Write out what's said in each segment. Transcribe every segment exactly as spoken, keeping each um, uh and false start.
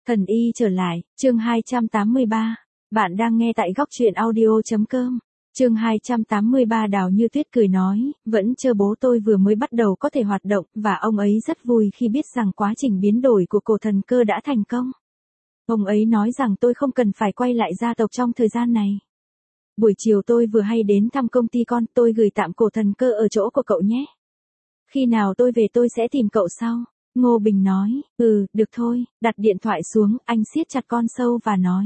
Thần y trở lại, chương hai trăm tám mươi ba. Bạn đang nghe tại góc truyện audio.com. Chương hai trăm tám mươi ba. Đào Như Tuyết cười nói, vẫn chờ bố tôi vừa mới bắt đầu có thể hoạt động, và ông ấy rất vui khi biết rằng quá trình biến đổi của cổ thần cơ đã thành công. Ông ấy nói rằng tôi không cần phải quay lại gia tộc trong thời gian này. Buổi chiều tôi vừa hay đến thăm công ty con, tôi gửi tạm cổ thần cơ ở chỗ của cậu nhé. Khi nào tôi về tôi sẽ tìm cậu sau. Ngô Bình nói, ừ, được thôi, đặt điện thoại xuống, anh siết chặt con sâu và nói.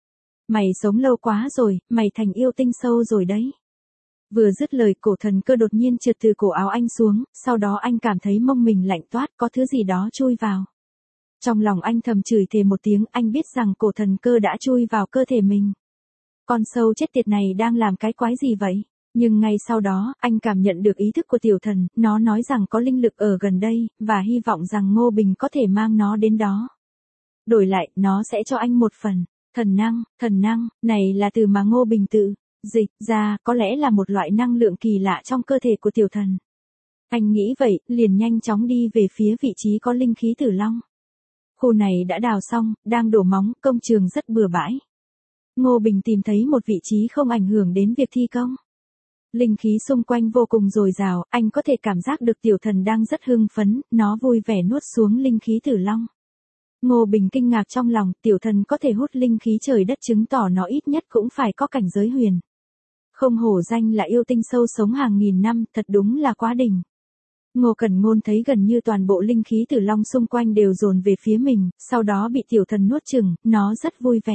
Mày sống lâu quá rồi, mày thành yêu tinh sâu rồi đấy. Vừa dứt lời cổ thần cơ đột nhiên trượt từ cổ áo anh xuống, sau đó anh cảm thấy mông mình lạnh toát, có thứ gì đó chui vào. Trong lòng anh thầm chửi thề một tiếng, anh biết rằng cổ thần cơ đã chui vào cơ thể mình. Con sâu chết tiệt này đang làm cái quái gì vậy? Nhưng ngay sau đó, anh cảm nhận được ý thức của tiểu thần, nó nói rằng có linh lực ở gần đây, và hy vọng rằng Ngô Bình có thể mang nó đến đó. Đổi lại, nó sẽ cho anh một phần. Thần năng, thần năng, này là từ mà Ngô Bình tự dịch ra, có lẽ là một loại năng lượng kỳ lạ trong cơ thể của tiểu thần. Anh nghĩ vậy, liền nhanh chóng đi về phía vị trí có linh khí tử long. Khu này đã đào xong, đang đổ móng, công trường rất bừa bãi. Ngô Bình tìm thấy một vị trí không ảnh hưởng đến việc thi công. Linh khí xung quanh vô cùng dồi dào, anh có thể cảm giác được tiểu thần đang rất hưng phấn, nó vui vẻ nuốt xuống linh khí tử long. Ngô Bình kinh ngạc trong lòng, tiểu thần có thể hút linh khí trời đất chứng tỏ nó ít nhất cũng phải có cảnh giới huyền. Không hổ danh là yêu tinh sâu sống hàng nghìn năm, thật đúng là quá đỉnh. Ngô Cẩn Ngôn thấy gần như toàn bộ linh khí tử long xung quanh đều dồn về phía mình, sau đó bị tiểu thần nuốt chửng, nó rất vui vẻ.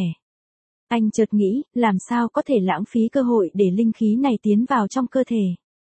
Anh chợt nghĩ, làm sao có thể lãng phí cơ hội để linh khí này tiến vào trong cơ thể.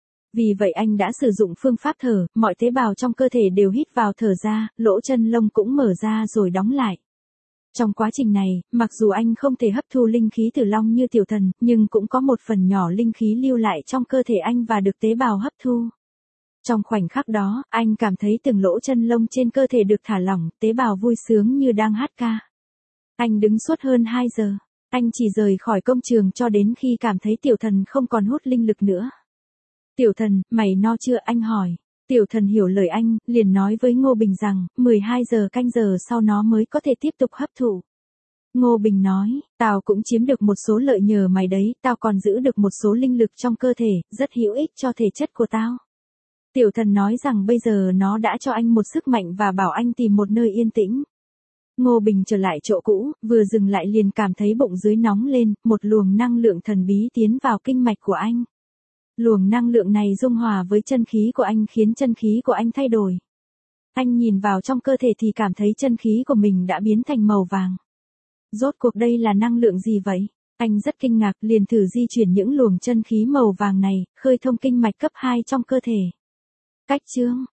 Vì vậy anh đã sử dụng phương pháp thở, mọi tế bào trong cơ thể đều hít vào thở ra, lỗ chân lông cũng mở ra rồi đóng lại. Trong quá trình này, mặc dù anh không thể hấp thu linh khí tử long như tiểu thần, nhưng cũng có một phần nhỏ linh khí lưu lại trong cơ thể anh và được tế bào hấp thu. Trong khoảnh khắc đó, anh cảm thấy từng lỗ chân lông trên cơ thể được thả lỏng, tế bào vui sướng như đang hát ca. Anh đứng suốt hơn hai giờ. Anh chỉ rời khỏi công trường cho đến khi cảm thấy tiểu thần không còn hút linh lực nữa. Tiểu thần, mày no chưa? Anh hỏi. Tiểu thần hiểu lời anh, liền nói với Ngô Bình rằng, mười hai giờ canh giờ sau nó mới có thể tiếp tục hấp thụ. Ngô Bình nói, tao cũng chiếm được một số lợi nhờ mày đấy, tao còn giữ được một số linh lực trong cơ thể, rất hữu ích cho thể chất của tao. Tiểu thần nói rằng bây giờ nó đã cho anh một sức mạnh và bảo anh tìm một nơi yên tĩnh. Ngô Bình trở lại chỗ cũ, vừa dừng lại liền cảm thấy bụng dưới nóng lên, một luồng năng lượng thần bí tiến vào kinh mạch của anh. Luồng năng lượng này dung hòa với chân khí của anh khiến chân khí của anh thay đổi. Anh nhìn vào trong cơ thể thì cảm thấy chân khí của mình đã biến thành màu vàng. Rốt cuộc đây là năng lượng gì vậy? Anh rất kinh ngạc, liền thử di chuyển những luồng chân khí màu vàng này, khơi thông kinh mạch cấp hai trong cơ thể. Cách chương